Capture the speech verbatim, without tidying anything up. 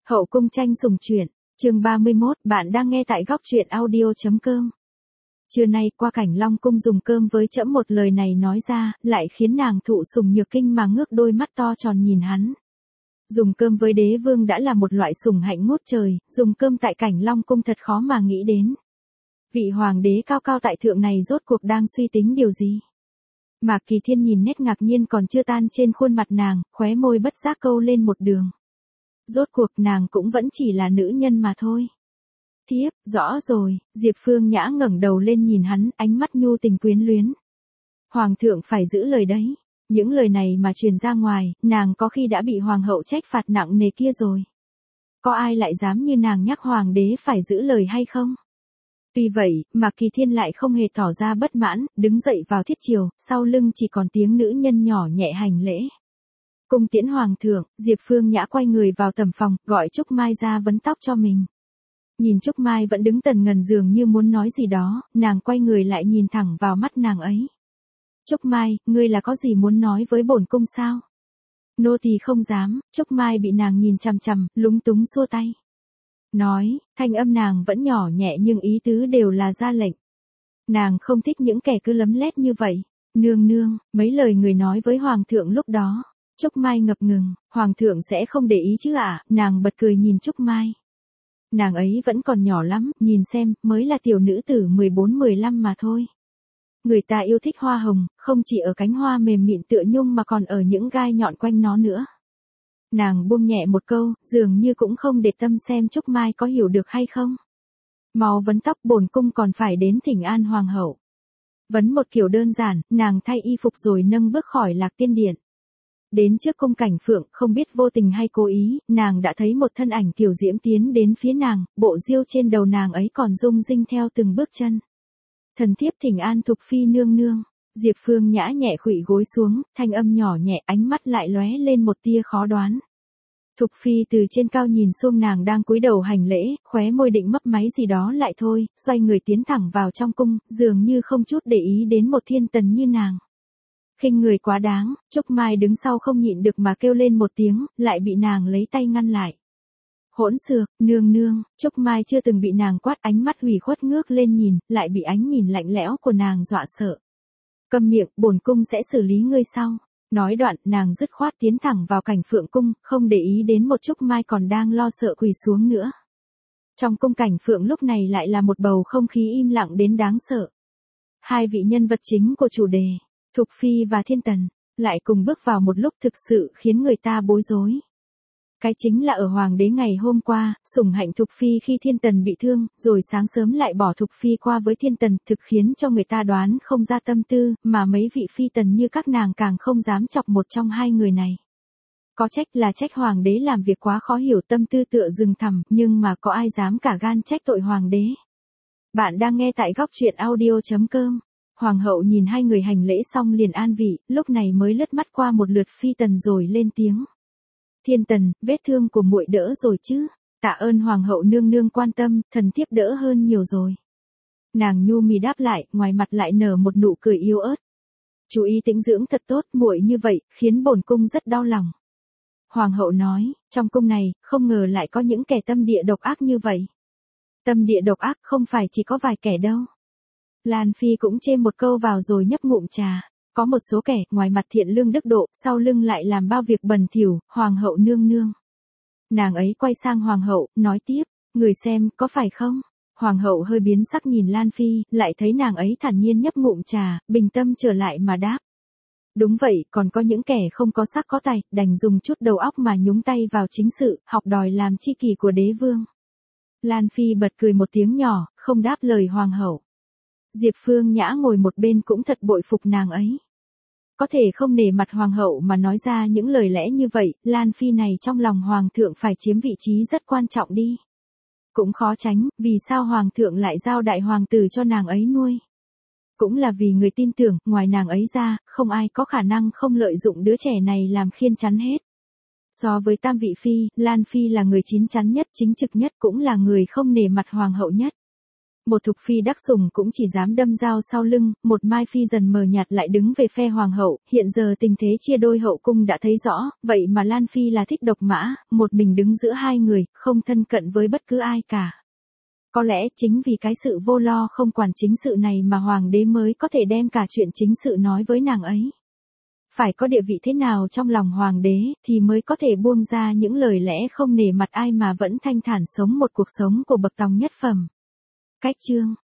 Hậu cung tranh sủng truyện, chương ba mươi mốt, bạn đang nghe tại góc truyện audio.com. Trưa nay qua cảnh Long cung dùng cơm với trẫm, một lời này nói ra, lại khiến nàng thụ sủng nhược kinh mà ngước đôi mắt to tròn nhìn hắn. Dùng cơm với đế vương đã là một loại sủng hạnh ngút trời, dùng cơm tại cảnh Long cung thật khó mà nghĩ đến. Vị hoàng đế cao cao tại thượng này rốt cuộc đang suy tính điều gì? Mạc Kỳ Thiên nhìn nét ngạc nhiên còn chưa tan trên khuôn mặt nàng, khóe môi bất giác câu lên một đường. Rốt cuộc nàng cũng vẫn chỉ là nữ nhân mà thôi. Thiếp, rõ rồi, Diệp Phương Nhã ngẩng đầu lên nhìn hắn, ánh mắt nhu tình quyến luyến. Hoàng thượng phải giữ lời đấy. Những lời này mà truyền ra ngoài, nàng có khi đã bị hoàng hậu trách phạt nặng nề kia rồi. Có ai lại dám như nàng nhắc hoàng đế phải giữ lời hay không? Tuy vậy, Mạc Kỳ Thiên lại không hề tỏ ra bất mãn, đứng dậy vào thiết triều, sau lưng chỉ còn tiếng nữ nhân nhỏ nhẹ hành lễ. Cung tiễn hoàng thượng, Diệp Phương Nhã quay người vào tầm phòng, gọi Trúc Mai ra vấn tóc cho mình. Nhìn Trúc Mai vẫn đứng tần ngần dường như muốn nói gì đó, nàng quay người lại nhìn thẳng vào mắt nàng ấy. Trúc Mai, ngươi là có gì muốn nói với bổn cung sao? Nô tỳ không dám. Trúc Mai bị nàng nhìn chằm chằm, lúng túng xua tay. Nói, thanh âm nàng vẫn nhỏ nhẹ nhưng ý tứ đều là ra lệnh. Nàng không thích những kẻ cứ lấm lét như vậy. Nương nương, mấy lời người nói với hoàng thượng lúc đó. Trúc Mai ngập ngừng, hoàng thượng sẽ không để ý chứ ạ, à? Nàng bật cười nhìn Trúc Mai. Nàng ấy vẫn còn nhỏ lắm, nhìn xem, mới là tiểu nữ tử mười bốn mười lăm mà thôi. Người ta yêu thích hoa hồng, không chỉ ở cánh hoa mềm mịn tựa nhung mà còn ở những gai nhọn quanh nó nữa. Nàng buông nhẹ một câu, dường như cũng không để tâm xem Trúc Mai có hiểu được hay không. Mau vấn tóc, bổn cung còn phải đến thỉnh an hoàng hậu. Vấn một kiểu đơn giản, nàng thay y phục rồi nâng bước khỏi Lạc Tiên Điện. Đến trước cung cảnh phượng, không biết vô tình hay cố ý, nàng đã thấy một thân ảnh kiều diễm tiến đến phía nàng, bộ diêu trên đầu nàng ấy còn rung rinh theo từng bước chân. Thần thiếp thỉnh an Thục Phi nương nương. Diệp Phương Nhã nhẹ khuỵu gối xuống, thanh âm nhỏ nhẹ, ánh mắt lại lóe lên một tia khó đoán. Thục Phi từ trên cao nhìn xuống nàng đang cúi đầu hành lễ, khóe môi định mấp máy gì đó lại thôi, xoay người tiến thẳng vào trong cung, dường như không chút để ý đến một thiên tần như nàng. Khinh người quá đáng, Trúc Mai đứng sau không nhịn được mà kêu lên một tiếng, lại bị nàng lấy tay ngăn lại. Hỗn xược, nương nương. Trúc Mai chưa từng bị nàng quát, ánh mắt hủy khuất ngước lên nhìn, lại bị ánh nhìn lạnh lẽo của nàng dọa sợ. Câm miệng, bổn cung sẽ xử lý ngươi sau. Nói đoạn, nàng dứt khoát tiến thẳng vào cảnh phượng cung, không để ý đến một Trúc Mai còn đang lo sợ quỳ xuống nữa. Trong cung cảnh phượng lúc này lại là một bầu không khí im lặng đến đáng sợ. Hai vị nhân vật chính của chủ đề, Thục Phi và Thiên Tần, lại cùng bước vào một lúc thực sự khiến người ta bối rối. Cái chính là ở hoàng đế ngày hôm qua, sủng hạnh Thục Phi khi Thiên Tần bị thương, rồi sáng sớm lại bỏ Thục Phi qua với Thiên Tần, thực khiến cho người ta đoán không ra tâm tư, mà mấy vị phi tần như các nàng càng không dám chọc một trong hai người này. Có trách là trách hoàng đế làm việc quá khó hiểu, tâm tư tựa rừng thẳm, nhưng mà có ai dám cả gan trách tội hoàng đế. Bạn đang nghe tại góc truyện audio.com. Hoàng hậu nhìn hai người hành lễ xong liền an vị, lúc này mới lướt mắt qua một lượt phi tần rồi lên tiếng. Thiên Tần, vết thương của muội đỡ rồi chứ? Tạ ơn hoàng hậu nương nương quan tâm, thần thiếp đỡ hơn nhiều rồi. Nàng nhu mì đáp lại, ngoài mặt lại nở một nụ cười yếu ớt. Chú ý tĩnh dưỡng thật tốt, muội như vậy, khiến bổn cung rất đau lòng. Hoàng hậu nói, trong cung này, không ngờ lại có những kẻ tâm địa độc ác như vậy. Tâm địa độc ác không phải chỉ có vài kẻ đâu. Lan Phi cũng chêm một câu vào rồi nhấp ngụm trà. Có một số kẻ, ngoài mặt thiện lương đức độ, sau lưng lại làm bao việc bẩn thỉu, hoàng hậu nương nương. Nàng ấy quay sang hoàng hậu, nói tiếp, người xem, có phải không? Hoàng hậu hơi biến sắc nhìn Lan Phi, lại thấy nàng ấy thản nhiên nhấp ngụm trà, bình tâm trở lại mà đáp. Đúng vậy, còn có những kẻ không có sắc có tài, đành dùng chút đầu óc mà nhúng tay vào chính sự, học đòi làm chi kỷ của đế vương. Lan Phi bật cười một tiếng nhỏ, không đáp lời hoàng hậu. Diệp Phương Nhã ngồi một bên cũng thật bội phục nàng ấy. Có thể không nể mặt hoàng hậu mà nói ra những lời lẽ như vậy, Lan Phi này trong lòng hoàng thượng phải chiếm vị trí rất quan trọng đi. Cũng khó tránh, vì sao hoàng thượng lại giao đại hoàng tử cho nàng ấy nuôi. Cũng là vì người tin tưởng, ngoài nàng ấy ra, không ai có khả năng không lợi dụng đứa trẻ này làm khiên chắn hết. So với tam vị phi, Lan Phi là người chín chắn nhất, chính trực nhất, cũng là người không nể mặt hoàng hậu nhất. Một Thục Phi đắc sủng cũng chỉ dám đâm dao sau lưng, một Mai Phi dần mờ nhạt lại đứng về phe hoàng hậu, hiện giờ tình thế chia đôi hậu cung đã thấy rõ, vậy mà Lan Phi là thích độc mã, một mình đứng giữa hai người, không thân cận với bất cứ ai cả. Có lẽ chính vì cái sự vô lo không quản chính sự này mà hoàng đế mới có thể đem cả chuyện chính sự nói với nàng ấy. Phải có địa vị thế nào trong lòng hoàng đế thì mới có thể buông ra những lời lẽ không nể mặt ai mà vẫn thanh thản sống một cuộc sống của bậc tòng nhất phẩm. Cách chương